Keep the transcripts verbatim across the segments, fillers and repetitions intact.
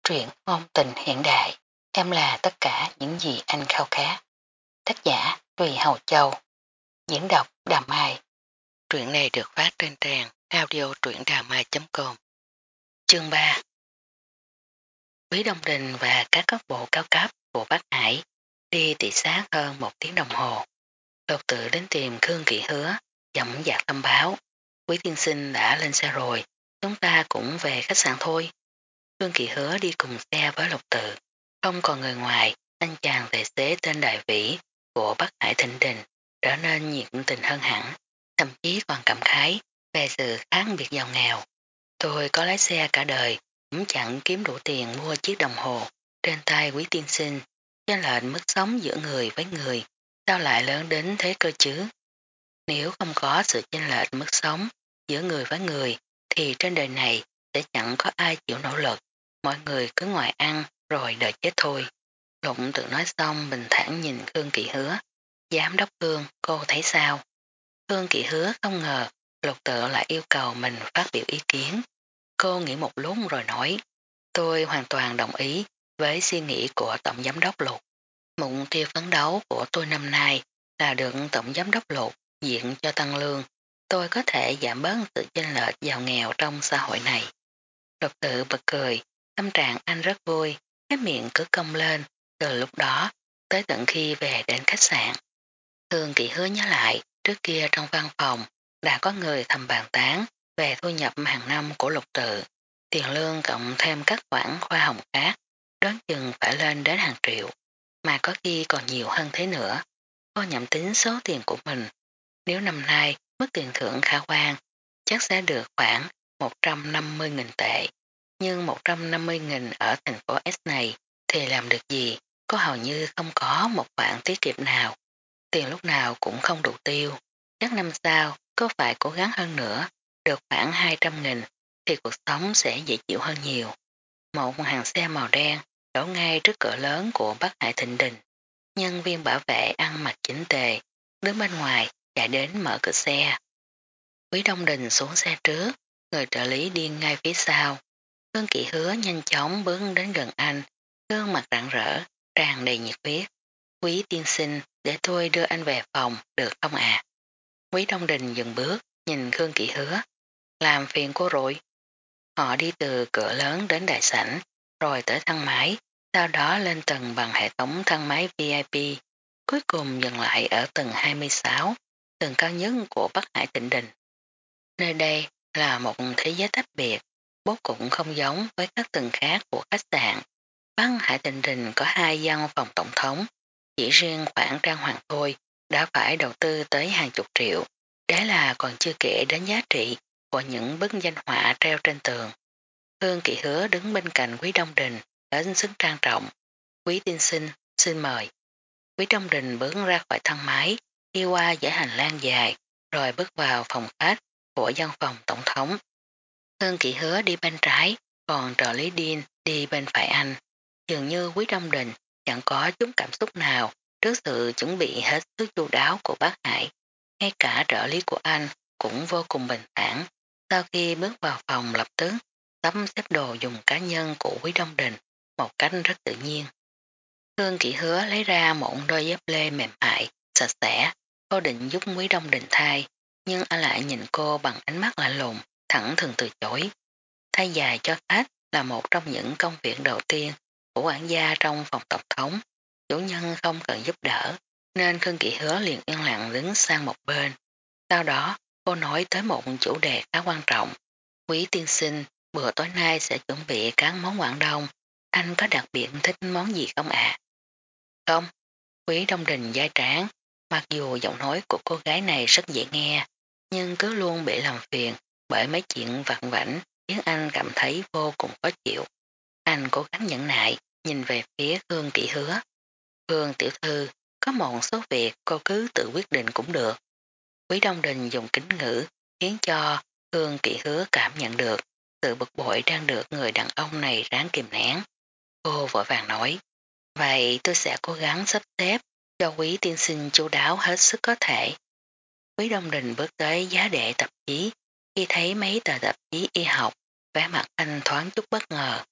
Truyện ngôn tình hiện đại, em là tất cả những gì anh khao khát. Tác giả Tùy Hầu Châu, diễn đọc Đà Mai. Truyện này được phát trên trang audio truyệnđàmai chấm com. Chương ba. Quý Đông Đình và các cấp bộ cao cấp của Bắc Hải đi thị sát hơn một tiếng đồng hồ. Lục Tự đến tìm Khương Kỵ Hứa, dõng dạc thông báo. Quý tiên sinh đã lên xe rồi, chúng ta cũng về khách sạn thôi. Khương Kỵ Hứa đi cùng xe với Lục Tự. Không còn người ngoài, anh chàng tài xế tên Đại Vĩ của Bắc Hải Thịnh Đình trở nên nhiệt tình hơn hẳn, thậm chí còn cảm khái về sự khác biệt giàu nghèo. Tôi có lái xe cả đời, cũng chẳng kiếm đủ tiền mua chiếc đồng hồ trên tay Quý tiên sinh, chênh lệch mức sống giữa người với người, sao lại lớn đến thế cơ chứ? Nếu không có sự chênh lệch mức sống giữa người với người, thì trên đời này sẽ chẳng có ai chịu nỗ lực, mọi người cứ ngồi ăn rồi đợi chết thôi. Lục Tự nói xong bình thản nhìn Khương Kỵ Hứa. Giám đốc Khương, cô thấy sao? Khương Kỵ Hứa không ngờ Lục Tự lại yêu cầu mình phát biểu ý kiến. Cô nghĩ một lúc rồi nói, tôi hoàn toàn đồng ý với suy nghĩ của Tổng Giám đốc Lục. Mục tiêu phấn đấu của tôi năm nay là được Tổng Giám đốc Lục diện cho tăng lương. Tôi có thể giảm bớt sự chênh lệch giàu nghèo trong xã hội này. Lục Tự bật cười, tâm trạng anh rất vui, cái miệng cứ cong lên. Từ lúc đó tới tận khi về đến khách sạn, Khương Kỵ Hứa nhớ lại trước kia trong văn phòng đã có người thầm bàn tán về thu nhập hàng năm của Lục Tự. Tiền lương cộng thêm các khoản khoa hồng khác đoán chừng phải lên đến hàng triệu, mà có khi còn nhiều hơn thế nữa. Cô nhẩm tính số tiền của mình, nếu năm nay mức tiền thưởng khả quan chắc sẽ được khoảng một trăm năm mươi nghìn tệ, nhưng một trăm năm mươi nghìn ở thành phố S này thì làm được gì? Có hầu như không có một khoản tiết kiệm nào, tiền lúc nào cũng không đủ tiêu. Chắc năm sau có phải cố gắng hơn nữa, được khoảng hai trăm nghìn thì cuộc sống sẽ dễ chịu hơn nhiều. Một hàng xe màu đen đổ ngay trước cửa lớn của Bắc Hải Thịnh Đình. Nhân viên bảo vệ ăn mặc chỉnh tề, đứng bên ngoài chạy đến mở cửa xe. Quý Đông Đình xuống xe trước, người trợ lý đi ngay phía sau. Khương Kỵ Hứa nhanh chóng bước đến gần anh, gương mặt rạng rỡ, tràn đầy nhiệt huyết. Quý tiên sinh, để tôi đưa anh về phòng, được không ạ? Quý Đông Đình dừng bước, nhìn Khương Kỵ Hứa. Làm phiền cô rồi. Họ đi từ cửa lớn đến đại sảnh, rồi tới thang máy, sau đó lên tầng bằng hệ thống thang máy vi ai pi, cuối cùng dừng lại ở tầng hai mươi sáu, tầng cao nhất của Bắc Hải Thịnh Đình. Nơi đây là một thế giới tách biệt, bố cũng không giống với các tầng khác của khách sạn. Bắc Hải Thịnh Đình có hai gian phòng tổng thống, chỉ riêng khoản trang hoàng thôi đã phải đầu tư tới hàng chục triệu, đấy là còn chưa kể đến giá trị của những bức danh họa treo trên tường. Khương Kỵ Hứa đứng bên cạnh Quý Đông Đình đến sức trang trọng. Quý tiên sinh, xin mời. Quý Đông Đình bước ra khỏi thang máy, đi qua dãy hành lang dài, rồi bước vào phòng khách của văn phòng tổng thống. Khương Kỵ Hứa đi bên trái, còn trợ lý Điên đi bên phải anh. Dường như Quý Đông Đình chẳng có chút cảm xúc nào trước sự chuẩn bị hết sức chu đáo của bác Hải. Ngay cả trợ lý của anh cũng vô cùng bình thản. Sau khi bước vào phòng lập tức sắp xếp đồ dùng cá nhân của Quý Đông Đình một cách rất tự nhiên. Khương Kỵ Hứa lấy ra một đôi dép lê mềm mại, sạch sẽ. Cô định giúp Quý Đông Đình thay, nhưng anh lại nhìn cô bằng ánh mắt lạnh lùng, thẳng thừng từ chối. Thay giày cho khách là một trong những công việc đầu tiên của quản gia trong phòng tổng thống. Chủ nhân không cần giúp đỡ, nên Khương Kỵ Hứa liền yên lặng đứng sang một bên. Sau đó, cô nói tới một chủ đề khá quan trọng. Quý tiên sinh, bữa tối nay sẽ chuẩn bị các món Quảng Đông. Anh có đặc biệt thích món gì không ạ? Không. Quý Đông Đình dai tráng, mặc dù giọng nói của cô gái này rất dễ nghe, nhưng cứ luôn bị làm phiền bởi mấy chuyện vặt vãnh khiến anh cảm thấy vô cùng khó chịu. Anh cố gắng nhẫn nại, nhìn về phía Khương Kỵ Hứa. Khương tiểu thư, có một số việc cô cứ tự quyết định cũng được. Quý Đông Đình dùng kính ngữ khiến cho Khương Kỵ Hứa cảm nhận được sự bực bội đang được người đàn ông này ráng kìm nén. Cô vội vàng nói, vậy tôi sẽ cố gắng sắp xếp cho quý tiên sinh chu đáo hết sức có thể. Quý Đông Đình bước tới giá đệ tạp chí, khi thấy mấy tờ tạp chí y học, vẻ mặt anh thoáng chút bất ngờ.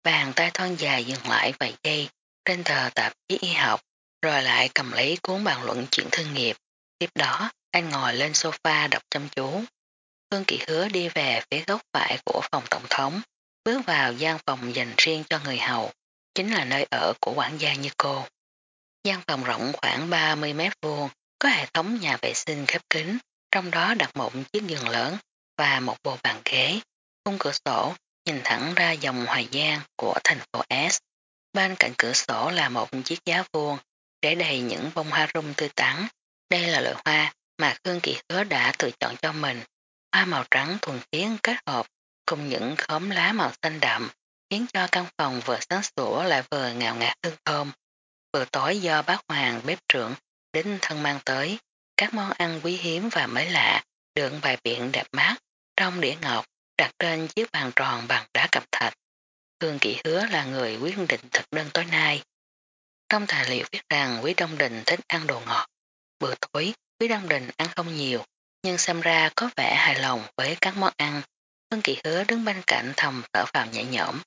Bàn tay thon dài dừng lại vài giây trên tờ tạp chí y học, rồi lại cầm lấy cuốn bàn luận chuyện thương nghiệp. Tiếp đó, anh ngồi lên sofa đọc chăm chú. Phương Kỳ Hứa đi về phía góc phải của phòng tổng thống, bước vào gian phòng dành riêng cho người hầu, chính là nơi ở của quản gia như cô. Gian phòng rộng khoảng ba mươi mét vuông, có hệ thống nhà vệ sinh khép kín, trong đó đặt một chiếc giường lớn và một bộ bàn ghế. Khung cửa sổ nhìn thẳng ra dòng Hoài Giang của thành phố S. Bên cạnh cửa sổ là một chiếc giá vuông để đầy những bông hoa rung tươi tắn. Đây là loại hoa mà Khương Kỳ Hứa đã tự chọn cho mình. Hoa màu trắng thuần khiết kết hợp cùng những khóm lá màu xanh đậm khiến cho căn phòng vừa sáng sủa lại vừa ngào ngạt hương thơm. Bữa tối do bác Hoàng bếp trưởng đến thân mang tới, các món ăn quý hiếm và mới lạ được bày biện đẹp mắt trong đĩa ngọc đặt trên chiếc bàn tròn bằng đá cẩm thạch. Khương Kỳ Hứa là người quyết định thực đơn tối nay. Trong tài liệu viết rằng Quý Đông Đình thích ăn đồ ngọt. Bữa tối, Quý Đông Đình ăn không nhiều, nhưng xem ra có vẻ hài lòng với các món ăn. Khương Kỳ Hứa đứng bên cạnh thầm thở vào nhẹ nhõm.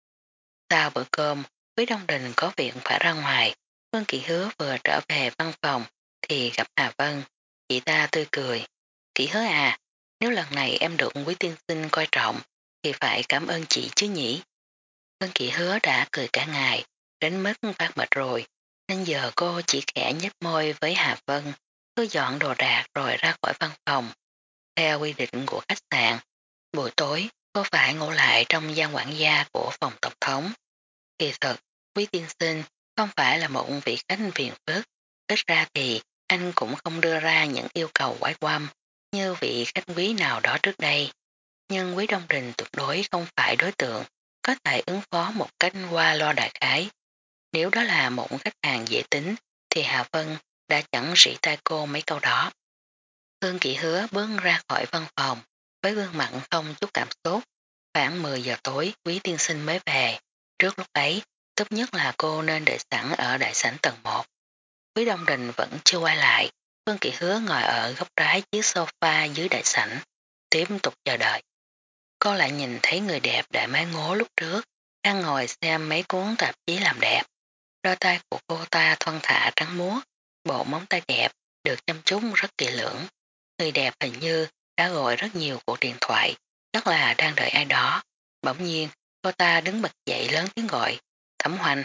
Sau bữa cơm, Quý Đông Đình có việc phải ra ngoài. Khương Kỳ Hứa vừa trở về văn phòng thì gặp Hà Vân. Chị ta tươi cười. Kỳ Hứa à, nếu lần này em được Quý tiên sinh coi trọng thì phải cảm ơn chị chứ nhỉ. Khương Kỳ Hứa đã cười cả ngày, đến mức phát mệt rồi, nên giờ cô chỉ khẽ nhếch môi với Hà Vân, cứ dọn đồ đạc rồi ra khỏi văn phòng. Theo quy định của khách sạn, buổi tối cô phải ngủ lại trong gian quản gia của phòng tổng thống. Kỳ thật, Quý tiên sinh không phải là một vị khách phiền phức, ít ra thì anh cũng không đưa ra những yêu cầu quái quăm như vị khách quý nào đó trước đây. Nhưng Quý Đông Đình tuyệt đối không phải đối tượng có thể ứng phó một cách qua lo đại khái. Nếu đó là một khách hàng dễ tính thì Hà Vân đã chẳng rỉ tai cô mấy câu đó. Khương Kỳ Hứa bước ra khỏi văn phòng với gương mặt không chút cảm xúc. Khoảng mười giờ tối Quý tiên sinh mới về. Trước lúc ấy, tốt nhất là cô nên đợi sẵn ở đại sảnh tầng một. Quý Đông Đình vẫn chưa quay lại. Khương Kỳ Hứa ngồi ở góc trái chiếc sofa dưới đại sảnh, tiếp tục chờ đợi. Cô lại nhìn thấy người đẹp đại mái ngố lúc trước, đang ngồi xem mấy cuốn tạp chí làm đẹp. Đôi tay của cô ta thon thả trắng muốt, bộ móng tay đẹp, được chăm chút rất kỹ lưỡng. Người đẹp hình như đã gọi rất nhiều cuộc điện thoại, chắc là đang đợi ai đó. Bỗng nhiên, cô ta đứng bật dậy lớn tiếng gọi, Thẩm Hoành.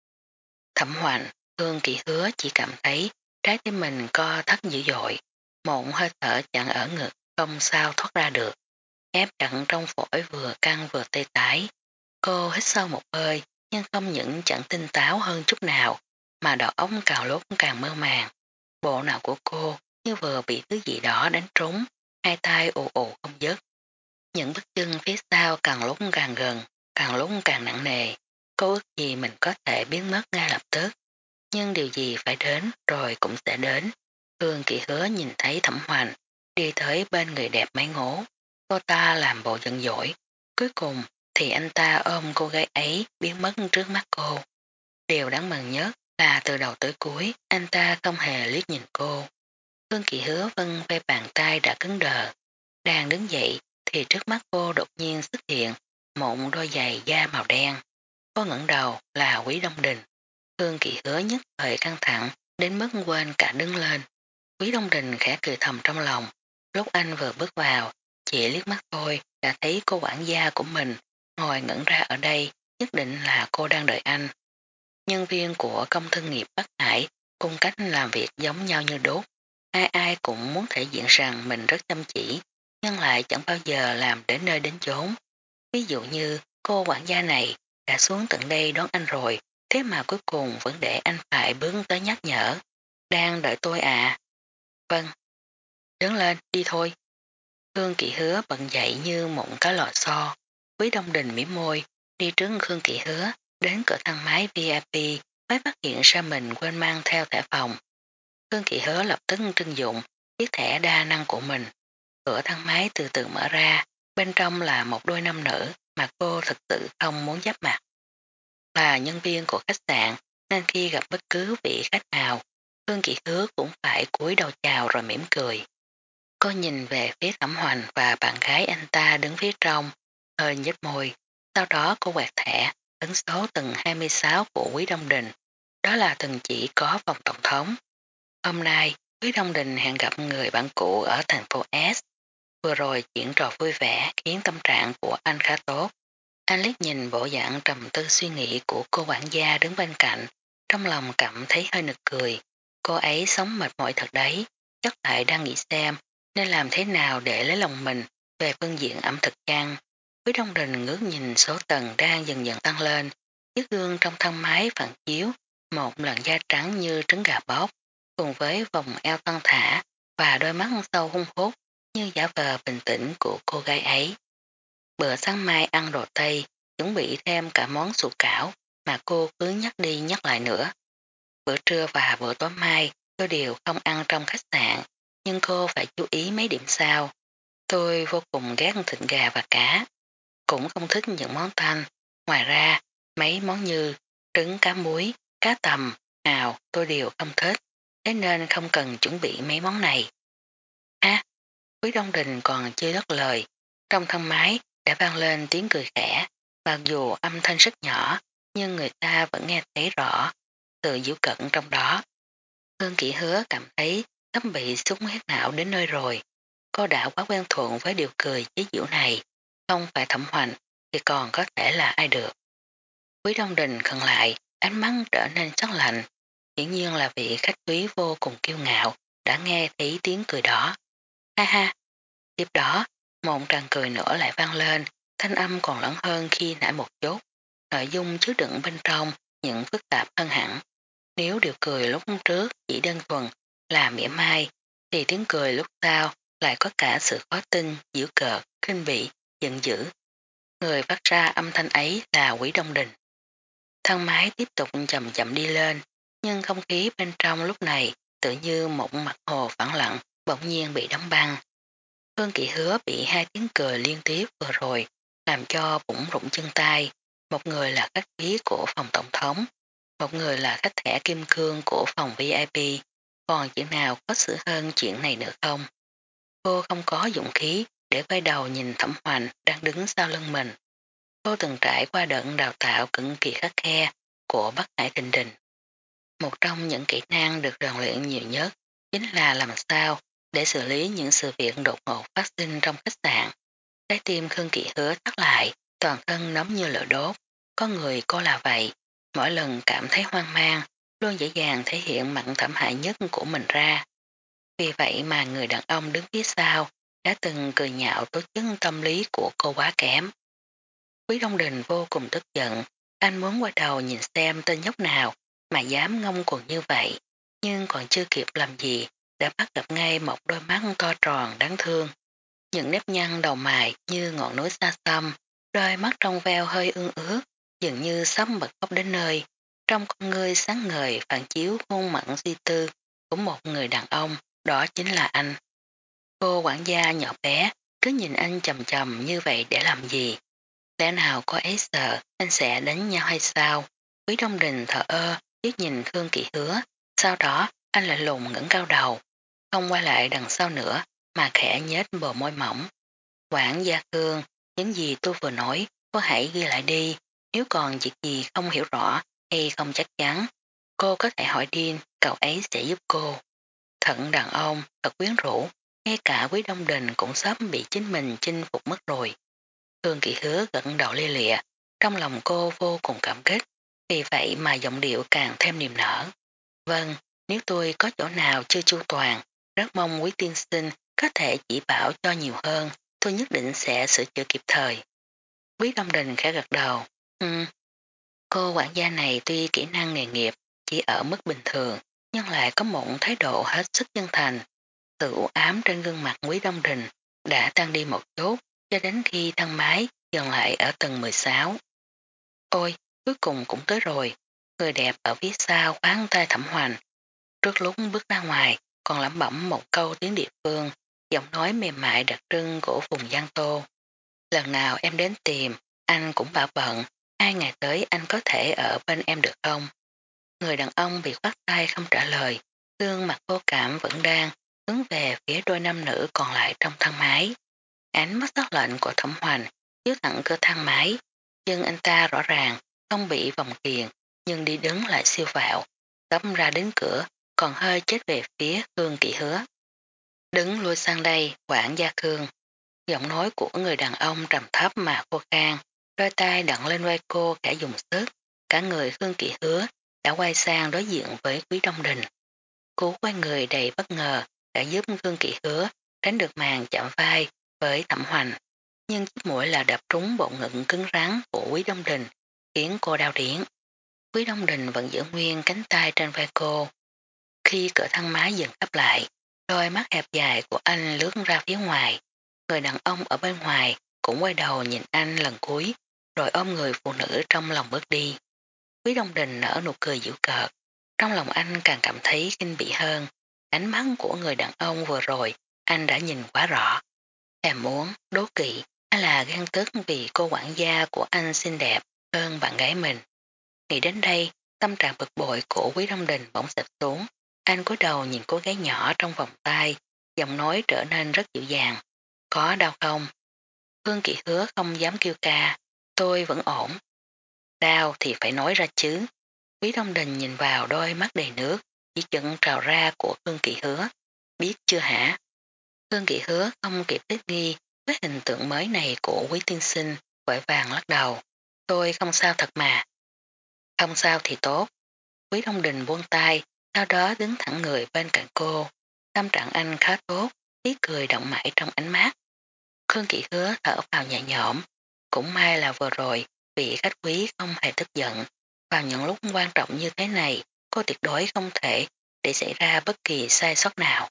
Thẩm Hoành, Khương Kỳ Hứa chỉ cảm thấy trái tim mình co thắt dữ dội, một hơi thở chặn ở ngực, không sao thoát ra được. Ép chặn trong phổi vừa căng vừa tê tái. Cô hít sâu một hơi, nhưng không những chẳng tinh táo hơn chút nào, mà đầu óc càng lúc càng mơ màng. Bộ não của cô như vừa bị thứ gì đó đánh trúng, hai tay ù ù không dứt. Những bước chân phía sau càng lúc càng gần, càng lúc càng nặng nề. Cô ước gì mình có thể biến mất ngay lập tức. Nhưng điều gì phải đến rồi cũng sẽ đến. Hương Kỳ Hứa nhìn thấy Thẩm Hoành đi tới bên người đẹp máy ngố. Cô ta làm bộ giận dỗi. Cuối cùng thì anh ta ôm cô gái ấy biến mất trước mắt cô. Điều đáng mừng nhất là từ đầu tới cuối anh ta không hề liếc nhìn cô. Hương Kỳ Hứa vân ve bàn tay đã cứng đờ. Đang đứng dậy thì trước mắt cô đột nhiên xuất hiện một đôi giày da màu đen. Cô ngẩng đầu là Quý Đông Đình. Hương Kỳ Hứa nhất thời căng thẳng đến mức quên cả đứng lên. Quý Đông Đình khẽ cười thầm trong lòng. Lúc anh vừa bước vào, chỉ liếc mắt thôi đã thấy cô quản gia của mình ngồi ngẩn ra ở đây, nhất định là cô đang đợi anh. Nhân viên của công thương nghiệp Bắc Hải cung cách làm việc giống nhau như đốt. Ai ai cũng muốn thể diện rằng mình rất chăm chỉ, nhưng lại chẳng bao giờ làm đến nơi đến chốn. Ví dụ như cô quản gia này đã xuống tận đây đón anh rồi, thế mà cuối cùng vẫn để anh phải bước tới nhắc nhở. Đang đợi tôi à? Vâng. Đứng lên, đi thôi. Khương Kỳ Hứa bận dậy như một cá lò xo. Quý Đông Đình mỉm môi, đi trước Khương Kỳ Hứa, đến cửa thang máy vi ai pi mới phát hiện ra mình quên mang theo thẻ phòng. Khương Kỳ Hứa lập tức trưng dụng chiếc thẻ đa năng của mình. Cửa thang máy từ từ mở ra, bên trong là một đôi nam nữ mà cô thực sự không muốn giáp mặt. Là nhân viên của khách sạn nên khi gặp bất cứ vị khách nào, Khương Kỳ Hứa cũng phải cúi đầu chào rồi mỉm cười. Cô nhìn về phía Thẩm Hoành và bạn gái anh ta đứng phía trong, hơi nhếch môi, sau đó cô quẹt thẻ, ấn số tầng hai mươi sáu của Quý Đông Đình, đó là tầng chỉ có phòng tổng thống. Hôm nay, Quý Đông Đình hẹn gặp người bạn cũ ở thành phố S. Vừa rồi chuyện trò vui vẻ khiến tâm trạng của anh khá tốt. Anh liếc nhìn bộ dạng trầm tư suy nghĩ của cô quản gia đứng bên cạnh, trong lòng cảm thấy hơi nực cười. Cô ấy sống mệt mỏi thật đấy, chắc lại đang nghĩ xem nên làm thế nào để lấy lòng mình về phương diện ẩm thực chăng. Quý Đông Đình ngước nhìn số tầng đang dần dần tăng lên, chiếc gương trong thang máy phản chiếu một làn da trắng như trứng gà bóc, cùng với vòng eo thon thả và đôi mắt sâu hung hút như giả vờ bình tĩnh của cô gái ấy. Bữa sáng mai ăn đồ Tây, chuẩn bị thêm cả món sủi cảo mà cô cứ nhắc đi nhắc lại nữa. Bữa trưa và bữa tối mai tôi đều không ăn trong khách sạn, nhưng cô phải chú ý mấy điểm sau. Tôi vô cùng ghét thịt gà và cá, cũng không thích những món tanh. Ngoài ra, mấy món như trứng cá muối, cá tầm, hào tôi đều không thích, thế nên không cần chuẩn bị mấy món này. À, Quý Đông Đình còn chưa dứt lời, trong thang máy đã vang lên tiếng cười khẽ, mặc dù âm thanh rất nhỏ, nhưng người ta vẫn nghe thấy rõ sự giễu cận trong đó. Hương Kỷ Hứa cảm thấy sắp bị xúc huyết não đến nơi rồi. Cô đã quá quen thuận với điều cười chế giễu này, không phải Thẩm Hoành thì còn có thể là ai được. Quý Đông Đình khẩn lại, ánh mắt trở nên sắc lạnh, hiển nhiên là vị khách quý vô cùng kiêu ngạo đã nghe thấy tiếng cười đó. Ha ha! Tiếp đó, một tràng cười nữa lại vang lên, thanh âm còn lớn hơn khi nãy một chút. Nội dung chứa đựng bên trong những phức tạp hơn hẳn. Nếu điều cười lúc trước chỉ đơn thuần là mỉa mai, thì tiếng cười lúc sau lại có cả sự khó tin, giễu cợt, kinh bỉ, giận dữ. Người phát ra âm thanh ấy là Quý Đông Đình. Thang máy tiếp tục chậm chậm đi lên, nhưng không khí bên trong lúc này tự như một mặt hồ phẳng lặng bỗng nhiên bị đóng băng. Hương Kỵ Hứa bị hai tiếng cười liên tiếp vừa rồi làm cho bụng rụng chân tay. Một người là khách quý của phòng tổng thống, một người là khách thẻ kim cương của phòng vi ai pi, còn chuyện nào có sự hơn chuyện này nữa không? Cô không có dũng khí để quay đầu nhìn Thẩm Hoành đang đứng sau lưng mình. Cô từng trải qua đợt đào tạo cực kỳ khắc khe của Bắc Hải Thịnh Đình. Một trong những kỹ năng được rèn luyện nhiều nhất chính là làm sao để xử lý những sự việc đột ngột phát sinh trong khách sạn. Trái tim Khương Kỵ Hứa thắt lại, toàn thân nóng như lửa đốt. Có người cô là vậy, mỗi lần cảm thấy hoang mang, luôn dễ dàng thể hiện mặt thảm hại nhất của mình ra. Vì vậy mà người đàn ông đứng phía sau đã từng cười nhạo tố chất tâm lý của cô quá kém. Quý Đông Đình vô cùng tức giận, anh muốn qua đầu nhìn xem tên nhóc nào mà dám ngông cuồng như vậy, nhưng còn chưa kịp làm gì đã bắt gặp ngay một đôi mắt to tròn đáng thương. Những nếp nhăn đầu mày như ngọn núi xa xăm, đôi mắt trong veo hơi ương ướt, dường như sắp bật khóc đến nơi. Trong con ngươi sáng ngời phản chiếu khuôn mặn suy tư của một người đàn ông, đó chính là anh. Cô quản gia nhỏ bé cứ nhìn anh chầm chầm như vậy để làm gì? Lẽ nào có ấy sợ anh sẽ đánh nhau hay sao? Quý Đông Đình thở ơ, liếc nhìn Khương Kỵ Hứa, sau đó anh lại lùng ngẩng cao đầu, không quay lại đằng sau nữa mà khẽ nhếch bờ môi mỏng. Quản gia Khương, những gì tôi vừa nói, cô hãy ghi lại đi, nếu còn việc gì không hiểu rõ hay không chắc chắn, cô có thể hỏi Điên, cậu ấy sẽ giúp cô. Thận đàn ông, thật quyến rũ, ngay cả Quý Đông Đình cũng sắp bị chính mình chinh phục mất rồi. Khương Kỵ Hứa gật đầu lia lịa, trong lòng cô vô cùng cảm kích, vì vậy mà giọng điệu càng thêm niềm nở. Vâng, nếu tôi có chỗ nào chưa chu toàn, rất mong Quý tiên sinh có thể chỉ bảo cho nhiều hơn, tôi nhất định sẽ sửa chữa kịp thời. Quý Đông Đình khẽ gật đầu. Ừ. Cô quản gia này tuy kỹ năng nghề nghiệp chỉ ở mức bình thường, nhưng lại có một thái độ hết sức chân thành. Sự u ám trên gương mặt Quý Đông Đình đã tăng đi một chút cho đến khi thang máy dừng lại ở tầng mười sáu. Ôi, cuối cùng cũng tới rồi. Người đẹp ở phía sau khoáng tay Thẩm Hoành. Trước lúc bước ra ngoài còn lẩm bẩm một câu tiếng địa phương, giọng nói mềm mại đặc trưng của vùng Giang Tô. Lần nào em đến tìm, anh cũng bảo bận, hai ngày tới anh có thể ở bên em được không? Người đàn ông bị khoát tay không trả lời, gương mặt vô cảm vẫn đang hướng về phía đôi nam nữ còn lại trong thang máy. Ánh mắt sắc lệnh của Thẩm Hoành chiếu thẳng cửa thang máy, nhưng anh ta rõ ràng không bị vòng kiền, nhưng đi đứng lại siêu vạo, tấm ra đến cửa, còn hơi chết về phía Khương Kỵ Hứa. Đứng lui sang đây, quản gia Khương. Giọng nói của người đàn ông trầm thấp mà khô khan, đôi tay đặt lên vai cô cả dùng sức, cả người Khương Kỵ Hứa đã quay sang đối diện với Quý Đông Đình. Cú quay người đầy bất ngờ đã giúp Khương Kỵ Hứa tránh được màn chạm vai với Thẩm Hoành, nhưng chiếc mũi là đập trúng bộ ngực cứng rắn của Quý Đông Đình, khiến cô đau điển. Quý Đông Đình vẫn giữ nguyên cánh tay trên vai cô. Khi cửa thang máy dần khép lại, đôi mắt hẹp dài của anh lướt ra phía ngoài. Người đàn ông ở bên ngoài cũng quay đầu nhìn anh lần cuối, rồi ôm người phụ nữ trong lòng bước đi. Quý Đông Đình nở nụ cười giễu cợt. Trong lòng anh càng cảm thấy kinh bỉ hơn. Ánh mắt của người đàn ông vừa rồi anh đã nhìn quá rõ. Thèm muốn, đố kỵ hay là ghen tức vì cô quản gia của anh xinh đẹp hơn bạn gái mình. Nghĩ đến đây, tâm trạng bực bội của Quý Đông Đình bỗng xịt xuống. Anh cúi đầu nhìn cô gái nhỏ trong vòng tay, giọng nói trở nên rất dịu dàng. Có đau không? Hương Kỵ Hứa không dám kêu ca. Tôi vẫn ổn. Đau thì phải nói ra chứ. Quý Đông Đình nhìn vào đôi mắt đầy nước, chỉ chận trào ra của Hương Kỵ Hứa. Biết chưa hả? Hương Kỵ Hứa không kịp thích nghi với hình tượng mới này của Quý Tiên Sinh, vội vàng lắc đầu. Tôi không sao thật mà. Không sao thì tốt. Quý Đông Đình buông tay, sau đó đứng thẳng người bên cạnh cô. Tâm trạng anh khá tốt, ý cười động mãi trong ánh mắt. Khương Kỵ Hứa thở vào nhẹ nhõm. Cũng may là vừa rồi, vị khách quý không hề tức giận. Vào những lúc quan trọng như thế này, cô tuyệt đối không thể để xảy ra bất kỳ sai sót nào.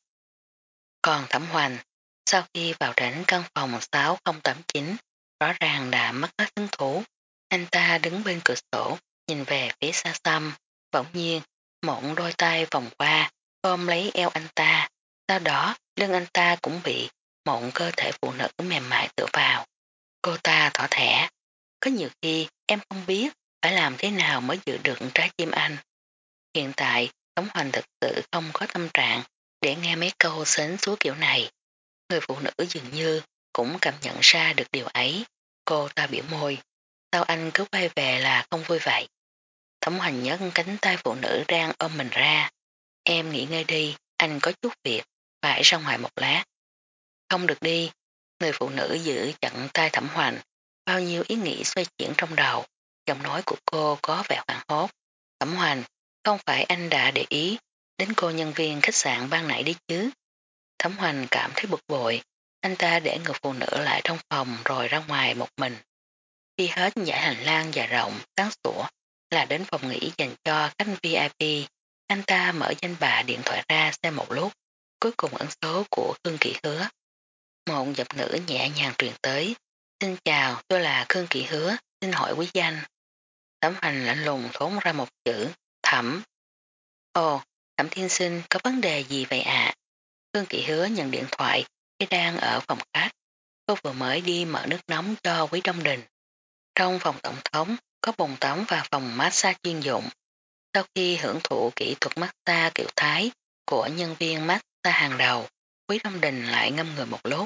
Còn Thẩm Hoành, sau khi vào đến căn phòng sáu không tám chín, rõ ràng đã mất hết hứng thú. Anh ta đứng bên cửa sổ, nhìn về phía xa xăm, bỗng nhiên, một đôi tay vòng qua, ôm lấy eo anh ta. Sau đó, lưng anh ta cũng bị một cơ thể phụ nữ mềm mại tựa vào. Cô ta thỏ thẻ. Có nhiều khi em không biết phải làm thế nào mới giữ được trái tim anh. Hiện tại, Tống Hoành thực sự không có tâm trạng để nghe mấy câu xến xúa kiểu này. Người phụ nữ dường như cũng cảm nhận ra được điều ấy. Cô ta biểu môi. Sao anh cứ quay về là không vui vậy? Tống Hoành nhấc cánh tay phụ nữ đang ôm mình ra. Em nghỉ ngơi đi, anh có chút việc, phải ra ngoài một lát. Không được đi. Người phụ nữ giữ chặn tay Thẩm Hoành. Bao nhiêu ý nghĩ xoay chuyển trong đầu. Giọng nói của cô có vẻ hoảng hốt. Thẩm Hoành, không phải anh đã để ý đến cô nhân viên khách sạn ban nãy đi chứ? Thẩm Hoành cảm thấy bực bội. Anh ta để người phụ nữ lại trong phòng rồi ra ngoài một mình. Khi hết dãy hành lang dài rộng, sáng sủa là đến phòng nghỉ dành cho khách vi ai pi. Anh ta mở danh bạ điện thoại ra xem một lúc, cuối cùng ấn số của Khương Kỵ Hứa. Một giọng nữ nhẹ nhàng truyền tới. Xin chào, tôi là Khương Kỵ Hứa, xin hỏi quý danh. Thẩm Hoành lạnh lùng thốn ra một chữ, Thẩm. Ồ, Thẩm tiên sinh có vấn đề gì vậy ạ? Khương Kỵ Hứa nhận điện thoại khi đang ở phòng khách. Cô vừa mới đi mở nước nóng cho Quý Đông Đình. Trong phòng tổng thống có bồn tắm và phòng massage chuyên dụng. Sau khi hưởng thụ kỹ thuật massage kiểu Thái của nhân viên massage hàng đầu, Quý Đông Đình lại ngâm người một lúc.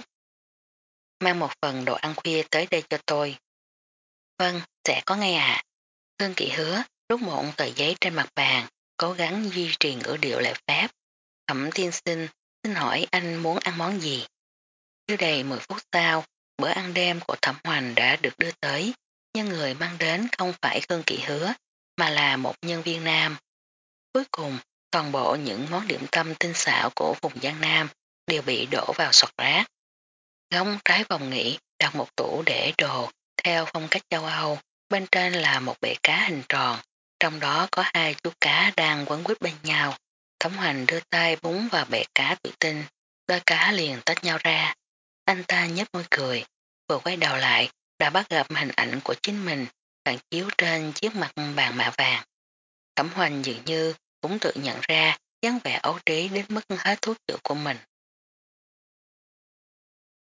Mang một phần đồ ăn khuya tới đây cho tôi. Vâng, sẽ có ngay ạ. À. Khương Kỵ Hứa rút một tờ giấy trên mặt bàn, cố gắng duy trì ngữ điệu lễ phép. Thẩm tiên sinh, xin hỏi anh muốn ăn món gì? Chưa đầy mười phút sau, bữa ăn đêm của Thẩm Hoành đã được đưa tới, nhưng người mang đến không phải Khương Kỵ Hứa, mà là một nhân viên nam. Cuối cùng, toàn bộ những món điểm tâm tinh xảo của vùng Giang Nam đều bị đổ vào sọt rác. Góc trái phòng nghỉ đặt một tủ để đồ theo phong cách châu Âu, bên trên là một bể cá hình tròn, trong đó có hai chú cá đang quấn quýt bên nhau. Thẩm Hoành đưa tay búng vào bể cá thủy tinh, đôi cá liền tách nhau ra. Anh ta nhếch môi cười, vừa quay đầu lại đã bắt gặp hình ảnh của chính mình phản chiếu trên chiếc mặt bàn mạ vàng. Thẩm Hoành dường như cũng tự nhận ra dáng vẻ ấu trí đến mức hết thuốc chữa của mình.